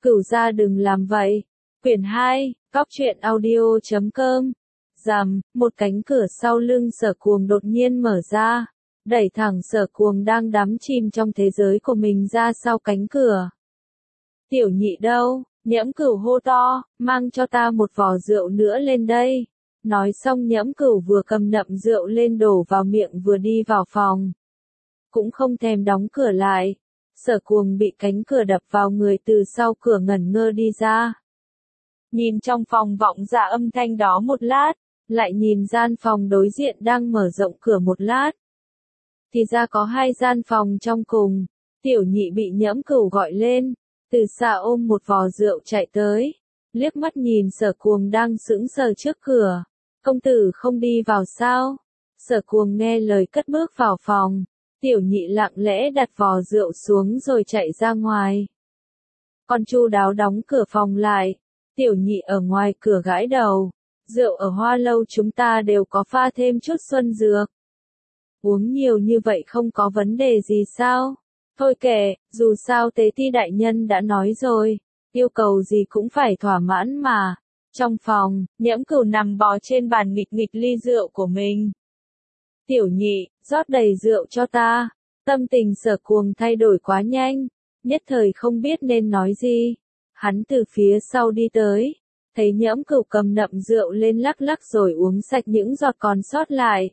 Cửu gia đừng làm vậy. Quyển 2, cóc truyện audio.com. Rầm, một cánh cửa sau lưng Sở Cuồng đột nhiên mở ra, đẩy thẳng Sở Cuồng đang đắm chìm trong thế giới của mình ra sau cánh cửa. Tiểu Nhị đâu? Nhẫm Cửu hô to, mang cho ta một vò rượu nữa lên đây. Nói xong Nhẫm Cửu vừa cầm nậm rượu lên đổ vào miệng vừa đi vào phòng. Cũng không thèm đóng cửa lại. Sở Cuồng bị cánh cửa đập vào người từ sau cửa ngẩn ngơ đi ra. Nhìn trong phòng vọng ra âm thanh đó một lát, lại nhìn gian phòng đối diện đang mở rộng cửa một lát. Thì ra có hai gian phòng trong cùng. Tiểu Nhị bị Nhẫm Cửu gọi lên, từ xa ôm một vò rượu chạy tới, liếc mắt nhìn Sở Cuồng đang sững sờ trước cửa. Công tử không đi vào sao? Sở Cuồng nghe lời cất bước vào phòng. Tiểu Nhị lặng lẽ đặt vò rượu xuống rồi chạy ra ngoài. Con chu đáo đóng cửa phòng lại. Tiểu Nhị ở ngoài cửa gãi đầu. Rượu ở Hoa Lâu chúng ta đều có pha thêm chút xuân dược. Uống nhiều như vậy không có vấn đề gì sao? Thôi kệ, dù sao Tế Ti đại nhân đã nói rồi, yêu cầu gì cũng phải thỏa mãn mà. Trong phòng, Nhẫm Cửu nằm bò trên bàn nghịch nghịch ly rượu của mình. Tiểu Nhị, rót đầy rượu cho ta. Tâm tình Sở Cuồng thay đổi quá nhanh, nhất thời không biết nên nói gì. Hắn từ phía sau đi tới, thấy Nhẫm Cửu cầm nậm rượu lên lắc lắc rồi uống sạch những giọt còn sót lại.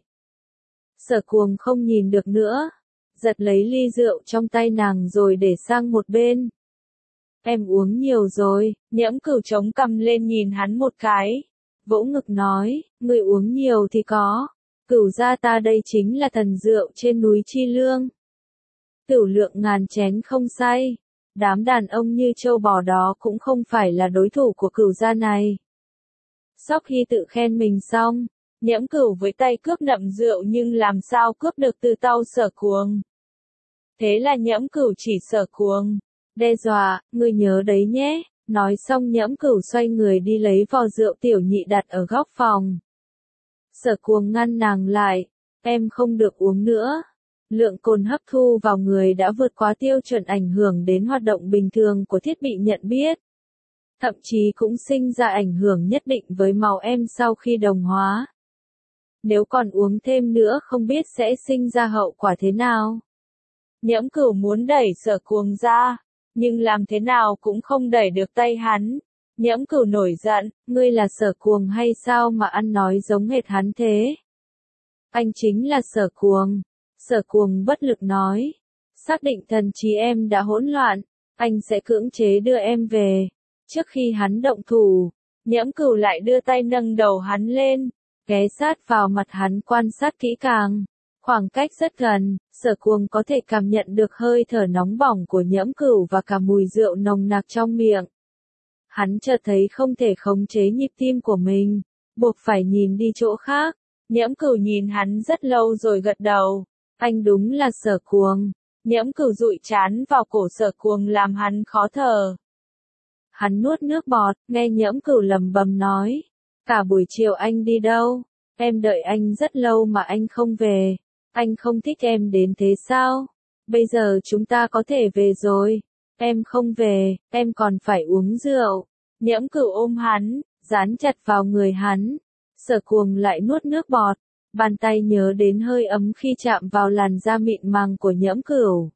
Sở Cuồng không nhìn được nữa, giật lấy ly rượu trong tay nàng rồi để sang một bên. Em uống nhiều rồi. Nhẫm Cửu chống cằm lên nhìn hắn một cái, vỗ ngực nói, người uống nhiều thì có. Cửu gia ta đây chính là thần rượu trên núi Chi Lương. Tửu lượng ngàn chén không say. Đám đàn ông như trâu bò đó cũng không phải là đối thủ của Cửu gia này. Sau khi tự khen mình xong, Nhẫm Cửu với tay cướp nậm rượu nhưng làm sao cướp được từ tay Sở Cuồng. Thế là Nhẫm Cửu chỉ Sở Cuồng, đe dọa, ngươi nhớ đấy nhé. Nói xong Nhẫm Cửu xoay người đi lấy vò rượu Tiểu Nhị đặt ở góc phòng. Sở Cuồng ngăn nàng lại, em không được uống nữa. Lượng cồn hấp thu vào người đã vượt quá tiêu chuẩn ảnh hưởng đến hoạt động bình thường của thiết bị nhận biết. Thậm chí cũng sinh ra ảnh hưởng nhất định với máu em sau khi đồng hóa. Nếu còn uống thêm nữa không biết sẽ sinh ra hậu quả thế nào. Nhẫm Cửu muốn đẩy Sở Cuồng ra, nhưng làm thế nào cũng không đẩy được tay hắn. Nhẫm Cửu nổi giận, ngươi là Sở Cuồng hay sao mà ăn nói giống hệt hắn thế? Anh chính là Sở Cuồng. Sở Cuồng bất lực nói, xác định thần trí em đã hỗn loạn, anh sẽ cưỡng chế đưa em về. Trước khi hắn động thủ, Nhẫm Cửu lại đưa tay nâng đầu hắn lên, ghé sát vào mặt hắn quan sát kỹ càng. Khoảng cách rất gần, Sở Cuồng có thể cảm nhận được hơi thở nóng bỏng của Nhẫm Cửu và cả mùi rượu nồng nặc trong miệng. Hắn chợt thấy không thể khống chế nhịp tim của mình, buộc phải nhìn đi chỗ khác. Nhẫm Cửu nhìn hắn rất lâu rồi gật đầu. Anh đúng là Sở Cuồng. Nhẫm Cửu dụi trán vào cổ Sở Cuồng làm hắn khó thở. Hắn nuốt nước bọt, nghe Nhẫm Cửu lẩm bẩm nói. Cả buổi chiều anh đi đâu? Em đợi anh rất lâu mà anh không về. Anh không thích em đến thế sao? Bây giờ chúng ta có thể về rồi. Em không về, em còn phải uống rượu. Nhẫm Cửu ôm hắn, dán chặt vào người hắn. Sở Cuồng lại nuốt nước bọt. Bàn tay nhớ đến hơi ấm khi chạm vào làn da mịn màng của Nhẫm Cửu.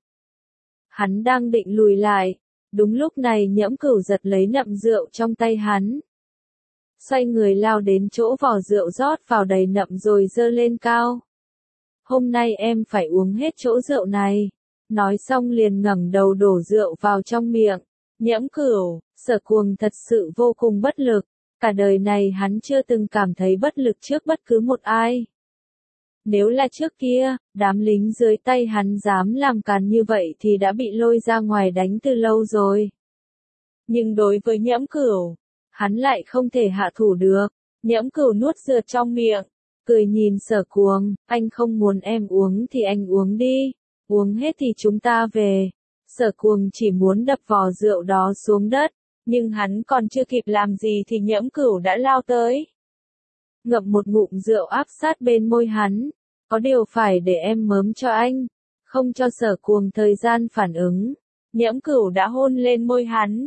Hắn đang định lùi lại. Đúng lúc này Nhẫm Cửu giật lấy nậm rượu trong tay hắn. Xoay người lao đến chỗ vò rượu rót vào đầy nậm rồi giơ lên cao. Hôm nay em phải uống hết chỗ rượu này. Nói xong liền ngẩng đầu đổ rượu vào trong miệng. Nhẫm Cửu, Sở Cuồng thật sự vô cùng bất lực. Cả đời này hắn chưa từng cảm thấy bất lực trước bất cứ một ai. Nếu là trước kia, đám lính dưới tay hắn dám làm càn như vậy thì đã bị lôi ra ngoài đánh từ lâu rồi. Nhưng đối với Nhẫm Cửu, hắn lại không thể hạ thủ được. Nhẫm Cửu nuốt rượu trong miệng, cười nhìn Sở Cuồng, anh không muốn em uống thì anh uống đi, uống hết thì chúng ta về. Sở Cuồng chỉ muốn đập vò rượu đó xuống đất, nhưng hắn còn chưa kịp làm gì thì Nhẫm Cửu đã lao tới. Ngậm một ngụm rượu áp sát bên môi hắn, có điều phải để em mớm cho anh, không cho Sở Cuồng thời gian phản ứng. Nhẫm Cửu đã hôn lên môi hắn.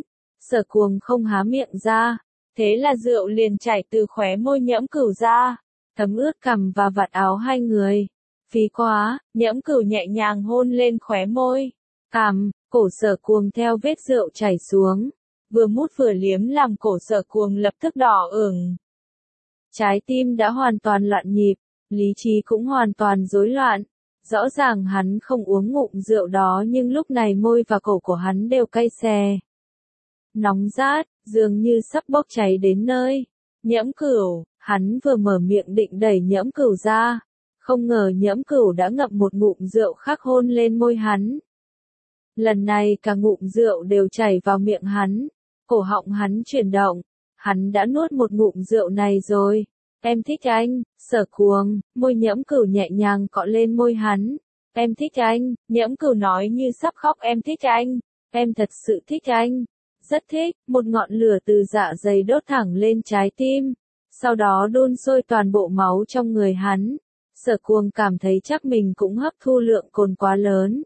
Sở Cuồng không há miệng ra, thế là rượu liền chảy từ khóe môi Nhẫm Cửu ra, thấm ướt cằm và vạt áo hai người. Phí quá, Nhẫm Cửu nhẹ nhàng hôn lên khóe môi, cằm, cổ Sở Cuồng theo vết rượu chảy xuống, vừa mút vừa liếm làm cổ Sở Cuồng lập tức đỏ ửng. Trái tim đã hoàn toàn loạn nhịp, lý trí cũng hoàn toàn rối loạn. Rõ ràng hắn không uống ngụm rượu đó nhưng lúc này môi và cổ của hắn đều cay xè. Nóng rát, dường như sắp bốc cháy đến nơi. Nhẫm Cửu, hắn vừa mở miệng định đẩy Nhẫm Cửu ra. Không ngờ Nhẫm Cửu đã ngậm một ngụm rượu khác hôn lên môi hắn. Lần này cả ngụm rượu đều chảy vào miệng hắn. Cổ họng hắn chuyển động. Hắn đã nuốt một ngụm rượu này rồi. Em thích anh, Sở Cuồng, môi Nhẫm Cửu nhẹ nhàng cọ lên môi hắn. Em thích anh, Nhẫm Cửu nói như sắp khóc, em thích anh, em thật sự thích anh, rất thích, một ngọn lửa từ dạ dày đốt thẳng lên trái tim, sau đó đun sôi toàn bộ máu trong người hắn. Sở Cuồng cảm thấy chắc mình cũng hấp thu lượng cồn quá lớn.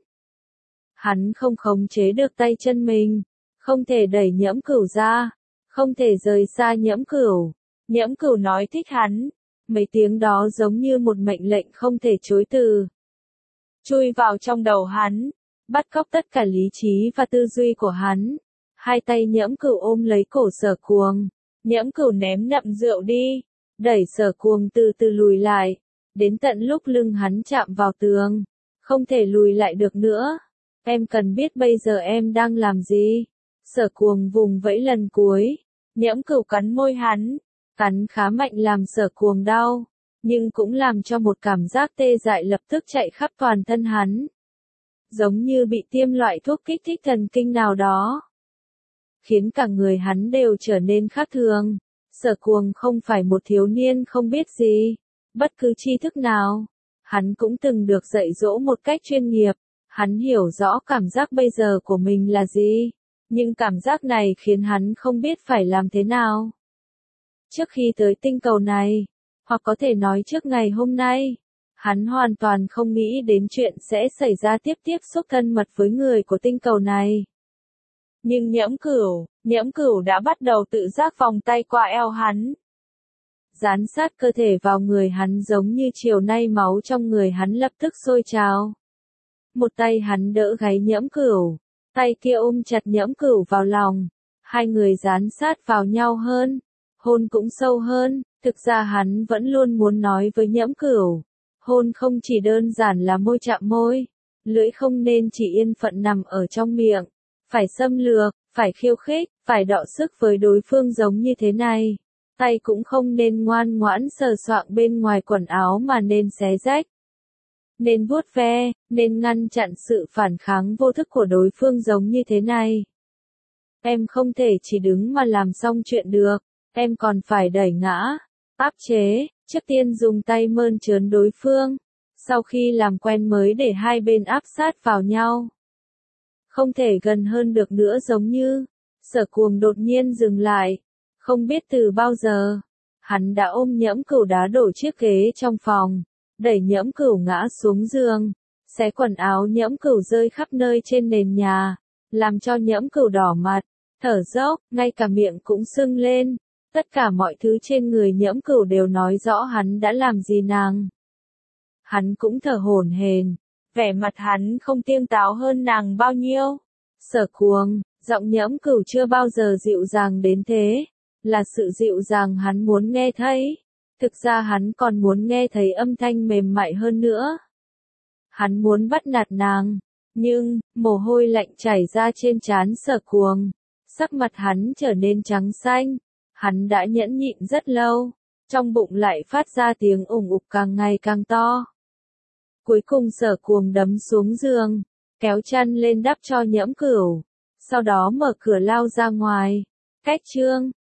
Hắn không khống chế được tay chân mình, không thể đẩy Nhẫm Cửu ra, không thể rời xa Nhẫm Cửu. Nhẫm Cửu nói thích hắn, mấy tiếng đó giống như một mệnh lệnh không thể chối từ. Chui vào trong đầu hắn, bắt cóc tất cả lý trí và tư duy của hắn. Hai tay Nhẫm Cửu ôm lấy cổ Sở Cuồng, Nhẫm Cửu ném nậm rượu đi, đẩy Sở Cuồng từ từ lùi lại, đến tận lúc lưng hắn chạm vào tường, không thể lùi lại được nữa. Em cần biết bây giờ em đang làm gì? Sở Cuồng vùng vẫy lần cuối, Nhẫm Cửu cắn môi hắn. Cắn khá mạnh làm Sở Cuồng đau, nhưng cũng làm cho một cảm giác tê dại lập tức chạy khắp toàn thân hắn. Giống như bị tiêm loại thuốc kích thích thần kinh nào đó. Khiến cả người hắn đều trở nên khác thường. Sở Cuồng không phải một thiếu niên không biết gì, bất cứ tri thức nào. Hắn cũng từng được dạy dỗ một cách chuyên nghiệp. Hắn hiểu rõ cảm giác bây giờ của mình là gì. Nhưng cảm giác này khiến hắn không biết phải làm thế nào. Trước khi tới tinh cầu này, hoặc có thể nói trước ngày hôm nay, hắn hoàn toàn không nghĩ đến chuyện sẽ xảy ra tiếp xúc thân mật với người của tinh cầu này. Nhưng Nhẫm Cửu đã bắt đầu tự giác vòng tay qua eo hắn. Dán sát cơ thể vào người hắn giống như chiều nay máu trong người hắn lập tức sôi trào. Một tay hắn đỡ gáy Nhẫm Cửu, tay kia ôm chặt Nhẫm Cửu vào lòng. Hai người dán sát vào nhau hơn. Hôn cũng sâu hơn, thực ra hắn vẫn luôn muốn nói với Nhẫm Cửu. Hôn không chỉ đơn giản là môi chạm môi, lưỡi không nên chỉ yên phận nằm ở trong miệng, phải xâm lược, phải khiêu khích, phải đọ sức với đối phương giống như thế này. Tay cũng không nên ngoan ngoãn sờ soạng bên ngoài quần áo mà nên xé rách. Nên vuốt ve, nên ngăn chặn sự phản kháng vô thức của đối phương giống như thế này. Em không thể chỉ đứng mà làm xong chuyện được. Em còn phải đẩy ngã, áp chế, trước tiên dùng tay mơn trớn đối phương, sau khi làm quen mới để hai bên áp sát vào nhau. Không thể gần hơn được nữa giống như, Sở Cuồng đột nhiên dừng lại, không biết từ bao giờ, hắn đã ôm Nhẫm Cửu đá đổ chiếc ghế trong phòng, đẩy Nhẫm Cửu ngã xuống giường, xé quần áo Nhẫm Cửu rơi khắp nơi trên nền nhà, làm cho Nhẫm Cửu đỏ mặt, thở dốc, ngay cả miệng cũng sưng lên. Tất cả mọi thứ trên người Nhẫm Cửu đều nói rõ hắn đã làm gì nàng. Hắn cũng thở hổn hển, vẻ mặt hắn không tiêm táo hơn nàng bao nhiêu. Sở Cuồng, giọng Nhẫm Cửu chưa bao giờ dịu dàng đến thế, là sự dịu dàng hắn muốn nghe thấy. Thực ra hắn còn muốn nghe thấy âm thanh mềm mại hơn nữa. Hắn muốn bắt nạt nàng, nhưng, mồ hôi lạnh chảy ra trên trán Sở Cuồng, sắc mặt hắn trở nên trắng xanh. Hắn đã nhẫn nhịn rất lâu, trong bụng lại phát ra tiếng ủng ục càng ngày càng to. Cuối cùng Sở Cuồng đấm xuống giường, kéo chăn lên đắp cho Nhẫm Cửu, sau đó mở cửa lao ra ngoài. Cách chương